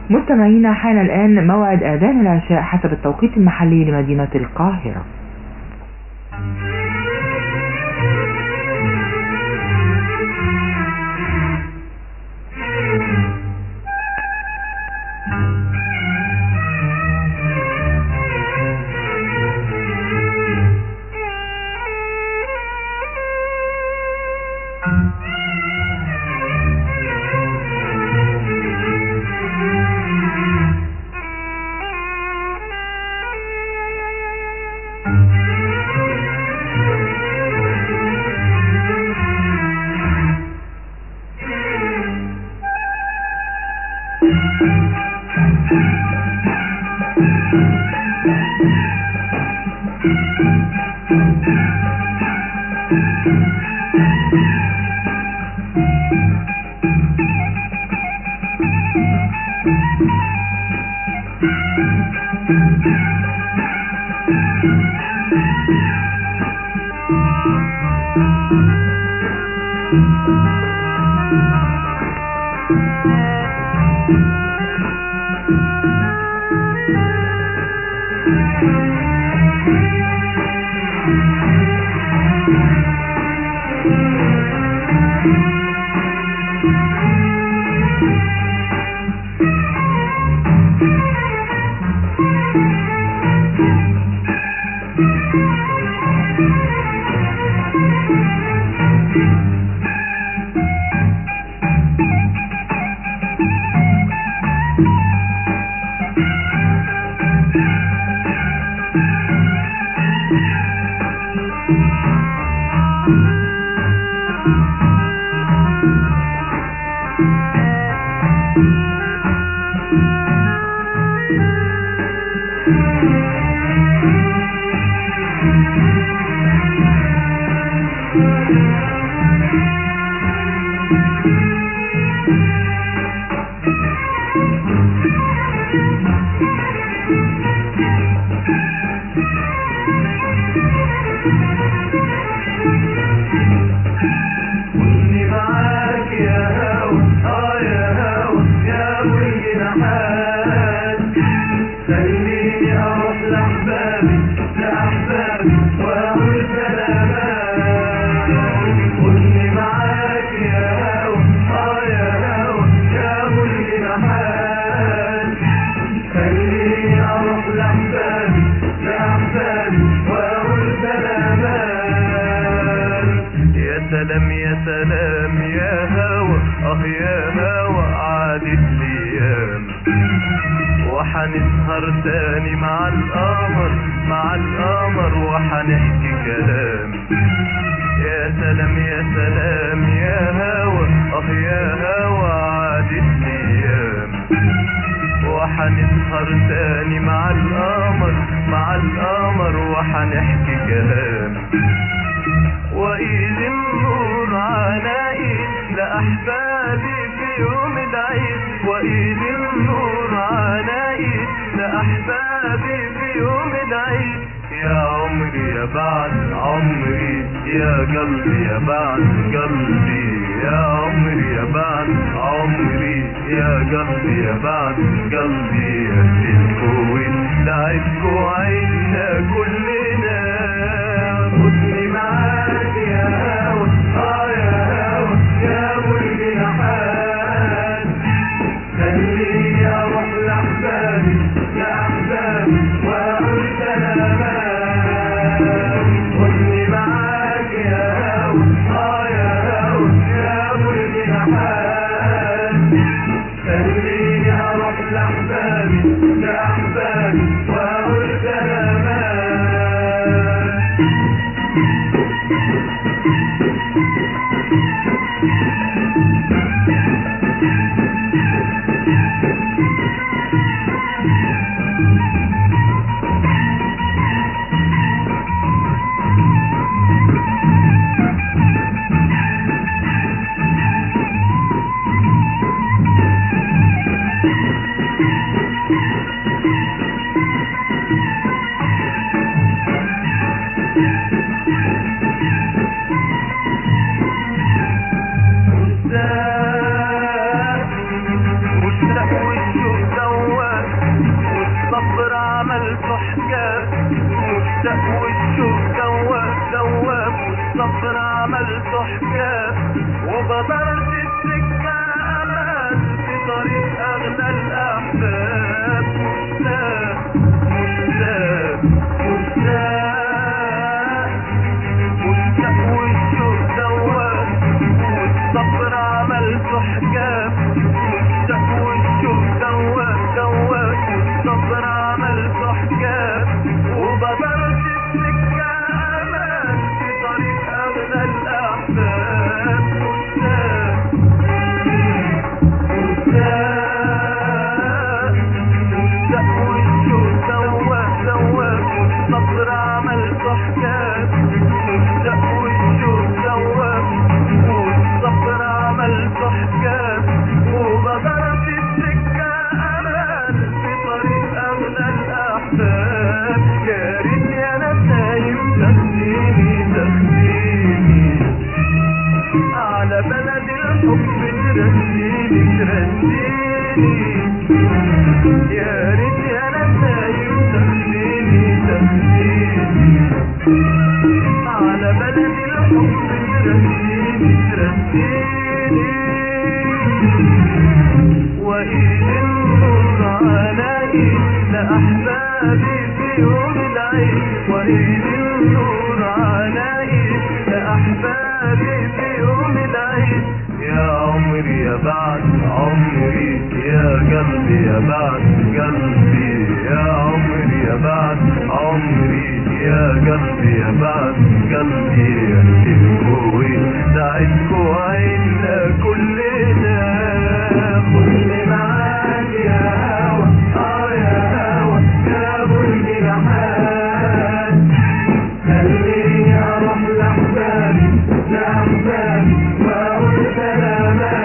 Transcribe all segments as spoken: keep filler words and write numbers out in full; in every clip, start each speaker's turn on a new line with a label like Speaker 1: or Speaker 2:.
Speaker 1: مستمعينا، حان الآن موعد آذان العشاء حسب التوقيت المحلي لمدينة القاهرة.
Speaker 2: سلام يا سلام يا هوى، اه يا هوى عادت الايام وحنسهر تاني مع القمر مع القمر وحنحكي كلام. يا سلام يا سلام يا هوى، اه يا هوى عادت الايام وحنسهر تاني مع القمر مع القمر وحنحكي كلام. وإيد النور على إيد لأحبابي في يوم العيد، وإيد النور على إيد لأحبابي في يوم العيد. يا عمري يا بعد عمري يا قلبي يا بعد قلبي، يا عمري يا بعد عمري يا قلبي يا بعد قلبي. ليلكوا ولعبكوا عيشنا كلنا، خدني معاك يا هوى اه يا هوى يا ابو الجناحات، خليني اروح لاحبابي لاحبابي واقول سلامات. خدني معاك يا هوى اه يا هوى يا ابو الجناحات، خليني اروح لاحبابي لاحبابي واقول سلامات. يا ريت يا نسايم تاخديني تاخديني على بلد الحب ترسيني ترسيني وإيد النور على إيد لأحبابي في يوم العيد وإيد النور على إيد لأحبابي في يوم العيد يا عمري يا بعد عمري يا قلبي يا بعد قلبي يا عمري يا بعد عمري يا قلبي يا بعد قلبي تبكوي ساعدكوا عنا كلنا كل معاك يا هوا اه يا هوا يا ابو الجناحات خليني اروح لاحبابي لاحبابي واقول سلامات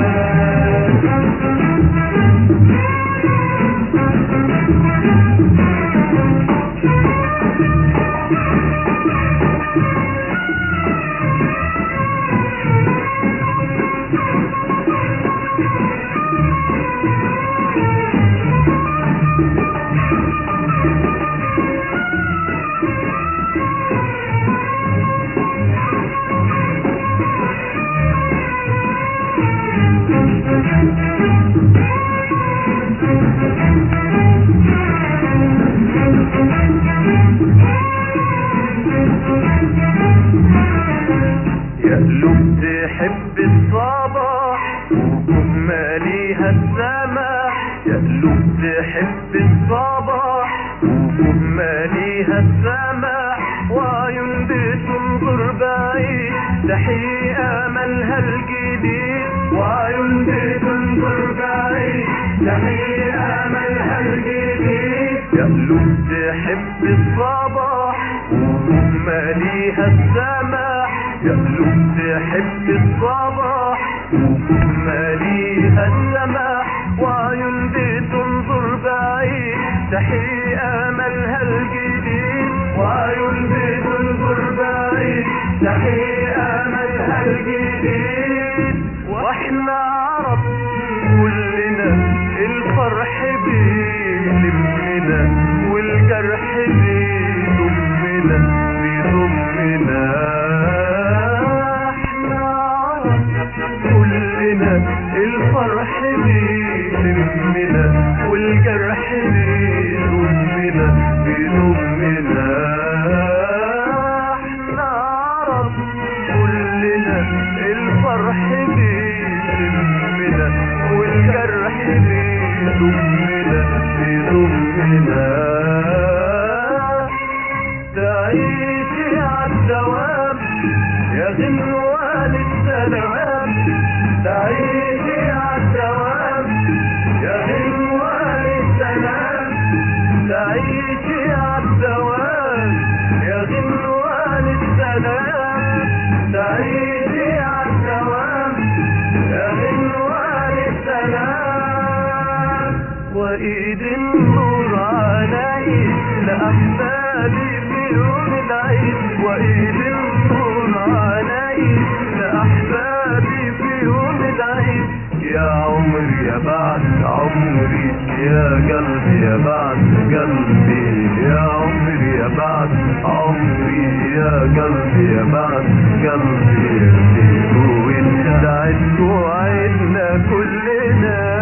Speaker 2: يا قلوب تحب الصباح وقوم ماليها السماح يا قلوب تحب الصباح وقوم ماليها السماح وعيون بتنظر بعيد تحيي املها الجديد وعيون بتنظر بعيد تحيي املها الجديد يا قلوب تحب الصباح وقوم ماليها السماح يا قلوب تحب الصباح وقوم ماليها السماح وعيون بتنظر بعيد تحيي املها الجديد وعيون بتنظر بعيد تحيي املها الجديد واحنا عرب كلنا الفرح بيلمنا والجرح بيضمنا بيضمنا الفرح بيلمنا والجرح بيضمنا بيضمنا احنا عرب كلنا الفرح بيلمنا والجرح بيضمنا بيضمنا تعيشي عالدوام يا غنوان السلام تعيشي عالدوام يا غنوان السلام تعيشي عالدوام يا غنوان السلام تعيشي عالدوام يا غنوان السلام وإيد النور على إيد لأحبابي في يوم العيد وإيد النور على إيد لأحبابي في يوم العيد يا عمري يا بعد عمري يا قلبي يا بعد قلبي يا عمري يا بعد عمري يا قلبي يا بعد قلبي وانت عدت وعدنا كلنا